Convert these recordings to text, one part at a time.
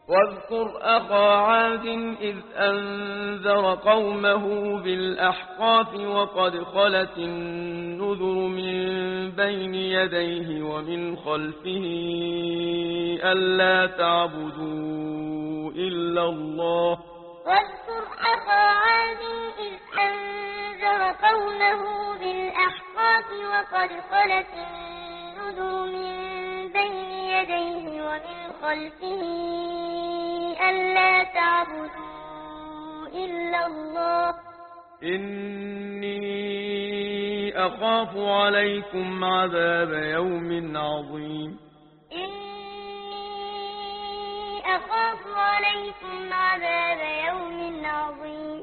واذكر أخا عاد إذ أنذر قومه بالأحقاف وقد خلت النذر من بين يديه ومن خلفه ألا تعبدوا إلا الله. واذكر أخا عاد إذ أنذر قومه بالأحقاف وقد خلت النذر من بين يديه ومن خلفه ألا تعبدوا إلا الله إني أخاف عليكم عذاب يوم عظيم. إني أخاف عليكم عذاب يوم عظيم.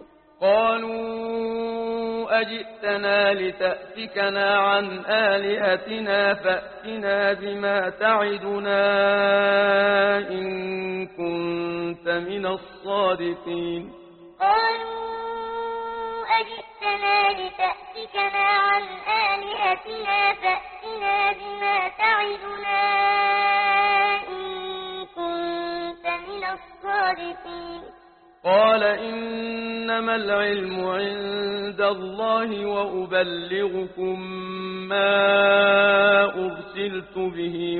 قالوا أجئتنا لتأفكنا عن آلهتنا فأتنا بما تعدنا إن كنت من الصادقين. قالوا أجئتنا لتأفكنا عن آلهتنا فأتنا بما تعدنا إن كنت من الصادقين. قال إنما العلم عند الله وأبلغكم ما أرسلت به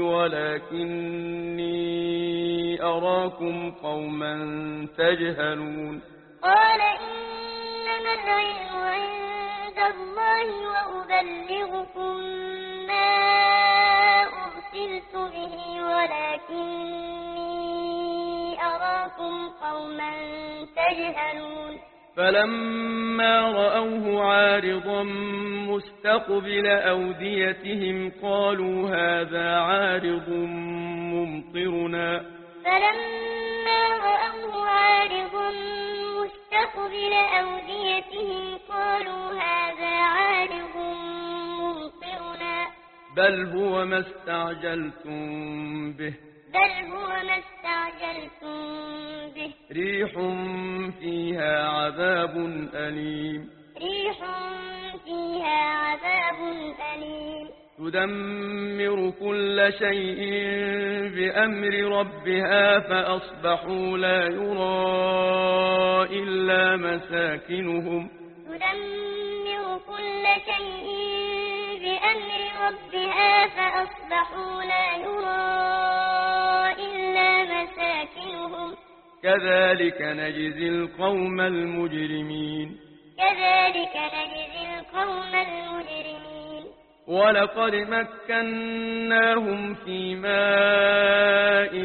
ولكني أراكم قوما تجهلون. قال إنما العلم عند الله وأبلغكم ما أرسلت به ولكني أراكم قوما تجهلون. فلما رأوه عارضا مستقبل أوديتهم قالوا هذا عارض ممطرنا. فلما رأوه عارضا مستقبل أوديتهم قالوا هذا عارض ممطرنا. بل هو ما استعجلتم به. بل هو ما استعجلتم به. ريح فيها عذاب أليم. ريح فيها عذاب أليم. تدمر كل شيء بأمر ربها فأصبحوا لا يرى إلا مساكنهم. تدمر كل شيء بأمر ربها فأصبحوا لا يرى إلا مساكنهم. كذلك نجزي القوم المجرمين. كذلك نجزي القوم المجرمين. ولقد مكناهم في ماء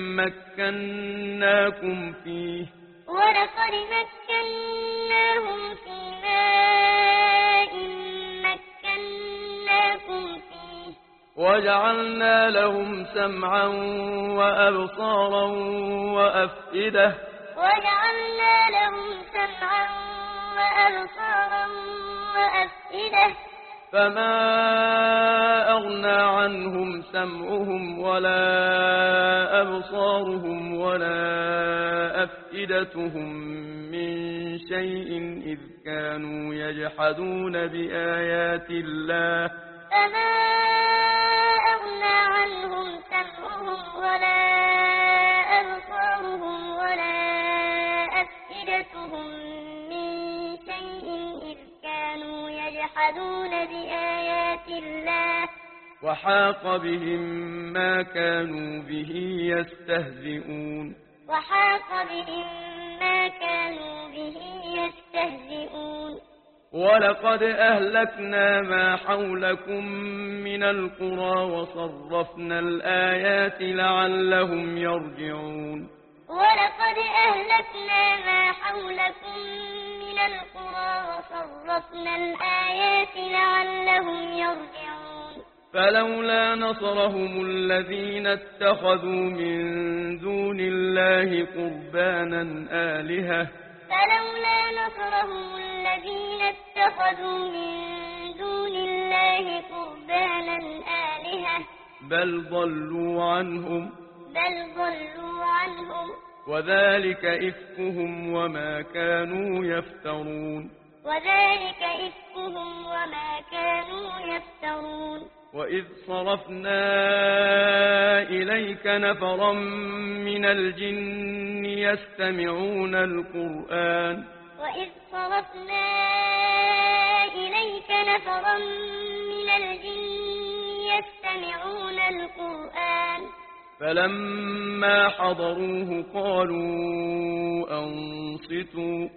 مكناكم فيه. ولقد مكناهم في ماء مكناكم فيه. وجعلنا لهم سمعا وأبصارا وأفئدة. وجعلنا لهم سمعا وأبصارا وأفئدة. فما أغنى عنهم سمعهم ولا أبصارهم ولا أفئدتهم من شيء إذ كانوا يجحدون بآيات الله. فما أغنى عنهم سمعهم ولا أبصارهم ولا أفئدتهم من شيء إذ كانوا يجحدون بآيات الله. وحاق بهم ما كانوا به يستهزئون. وحاق بهم ما كانوا به يستهزئون. ولقد أهلكنا ما حولكم من القرى وصرفنا الآيات لعلهم يرجعون. ولقد أهلكنا ما حولكم من القرى وصرفنا الآيات لعلهم يرجعون. فلولا نصرهم الذين اتخذوا من دون الله قربانا آلهة. فلولا نصرهم الذين اتخذوا من دون الله قربانا آلهة. بل ضلوا عنهم. بل ضلوا عنهم. وذلك إفكهم وما كانوا يفترون. وذلك إفكهم وما كانوا يفترون. وإذ صرفنا إليك نفرا من الجن يستمعون القرآن وإذ صرفنا إليك نفرا من الجن يستمعون القرآن فلما حضروه قالوا أنصتوا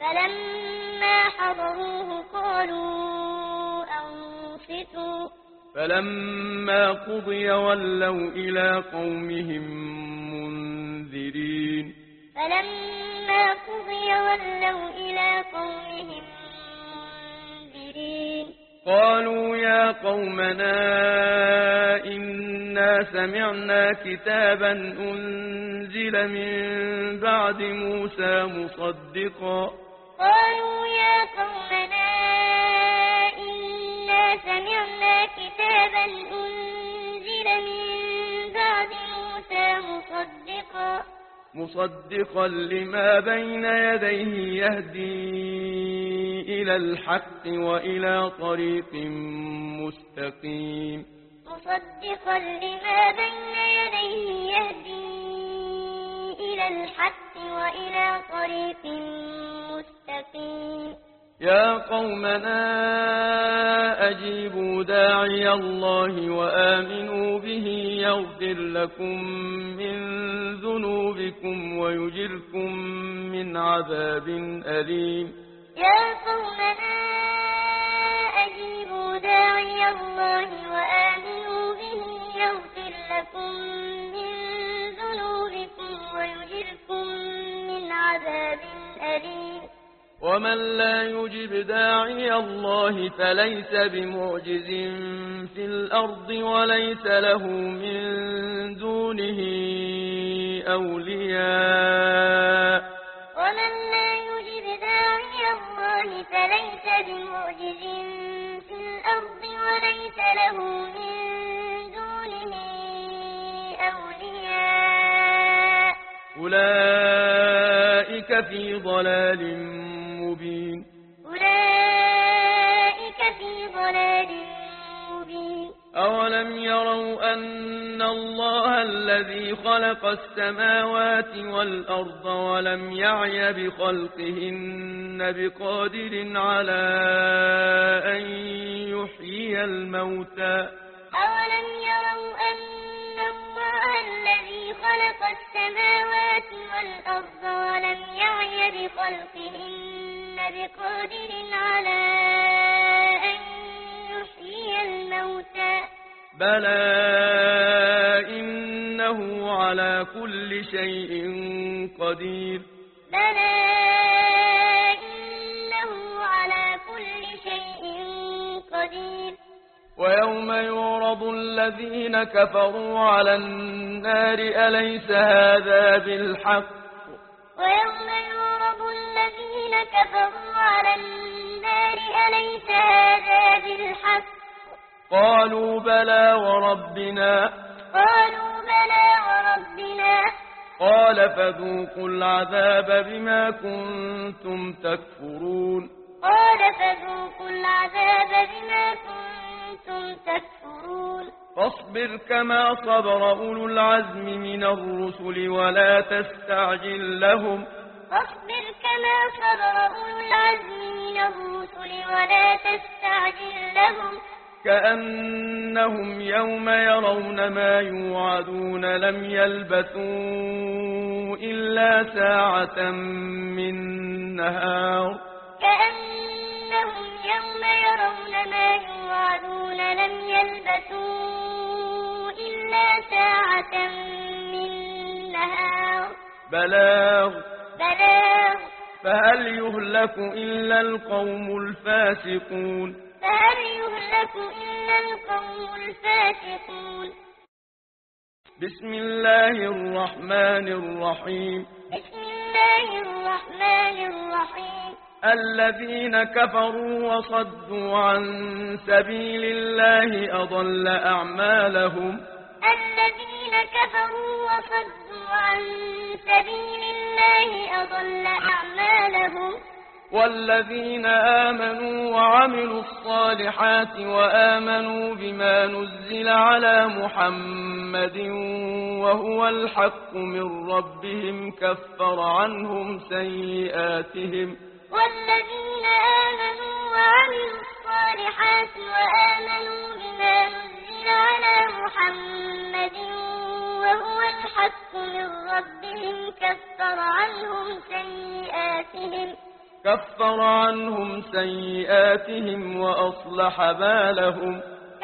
أنصتوا فلما قضي ولوا إلى قومهم منذرين قالوا يا قومنا إنا سمعنا كتابا أنزل من بعد موسى مصدقا لما بين يديه يهدي إلى الحق وإلى طريق مستقيم يا قومنا أجيبوا داعي الله وآمنوا به يغفر لكم من ذنوبكم ويجركم من عذاب أليم يا قومنا أجيبوا داعي الله وآمنوا به يغفر لكم من ذنوبكم ويجركم من عذاب أليم ومن لا يجب داعي الله فليس بمعجز في الأرض وليس له من دونه أولياء فليس بمعجز في الأرض وليس له من دونه أولياء أولئك في ضلال مبين أولم يروا أن الله الذي خلق السماوات والأرض ولم يعي بخلقهن بقادر على أن يحيي الموتى بلى إنه على كل شيء قدير ويوم يعرض الذين كفروا على النار أليس هذا بالحق قالوا بلى وربنا قال فذوقوا العذاب بما كنتم تكفرون فاصبر كما صبر أولو العزم من الرسل ولا تستعجل لهم كأنهم يوم يرون ما يوعدون لم يلبثوا إلا ساعة من نهار بلاغ فهل يهلك إلا القوم الفاسقون بسم الله الرحمن الرحيم الذين كفروا وصدوا عن سبيل الله أضل أعمالهم والذين آمنوا وعملوا الصالحات وآمنوا بما نزل على محمد وهو الحق من ربهم كفر عنهم سيئاتهم والذين آمنوا وعملوا الصالحات وآمنوا بما نزل على محمد وهو الحق من ربهم كفر عنهم سيئاتهم وأصلح بالهم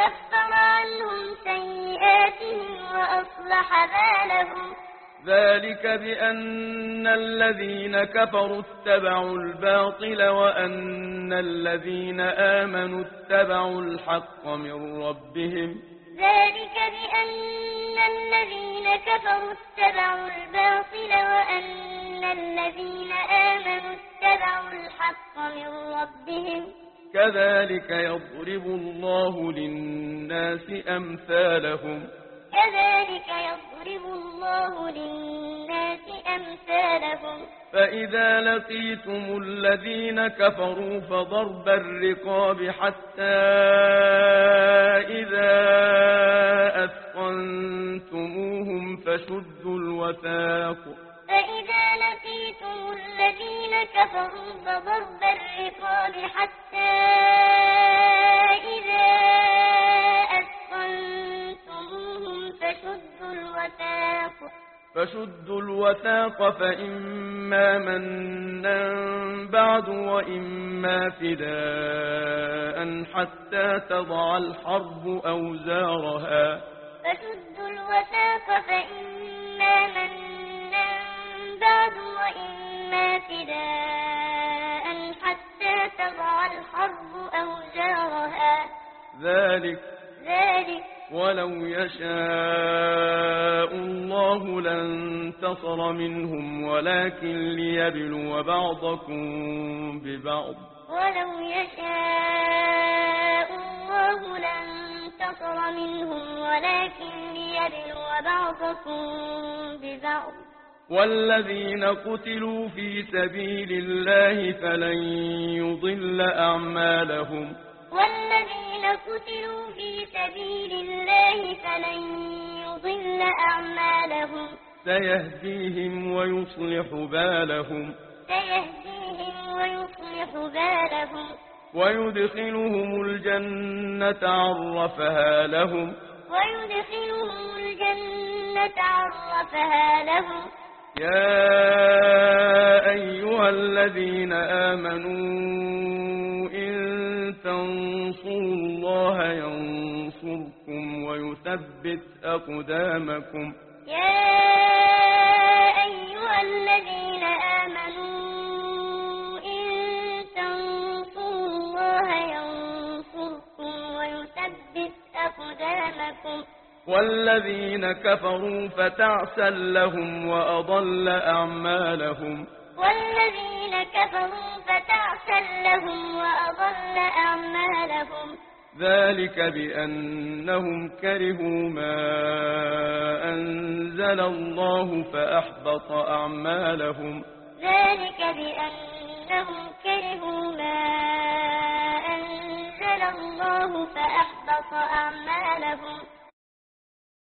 ذلك بأن الذين كفروا اتبعوا الباطل وأن الذين آمنوا اتبعوا الحق من ربهم ذلك بأن الذين كفروا اتبعوا الباطل وأن الذين آمنوا اتبعوا الحق من ربهم كذلك يضرب الله للناس أمثالهم فإذا لقيتم الذين كفروا فضرب الرقاب حتى إذا أثخنتموهم فشدوا الوثاق فإما منا بعد وإما فداء حتى تضع الحرب أوزارها ذلك ولو يشاء الله لانتصر منهم ولكن ليبلو بعضكم ببعض والذين قتلوا في سبيل الله فلن يضل أعمالهم سيهديهم ويصلح بالهم ويدخلهم الجنة عرفها لهم يا أيها الذين آمنوا إن تنصروا الله ينصركم ويثبت أقدامكم والذين كفروا فتعسا لهم وأضل أعمالهم ذلك بأنهم كرهوا ما أنزل الله فأحبط أعمالهم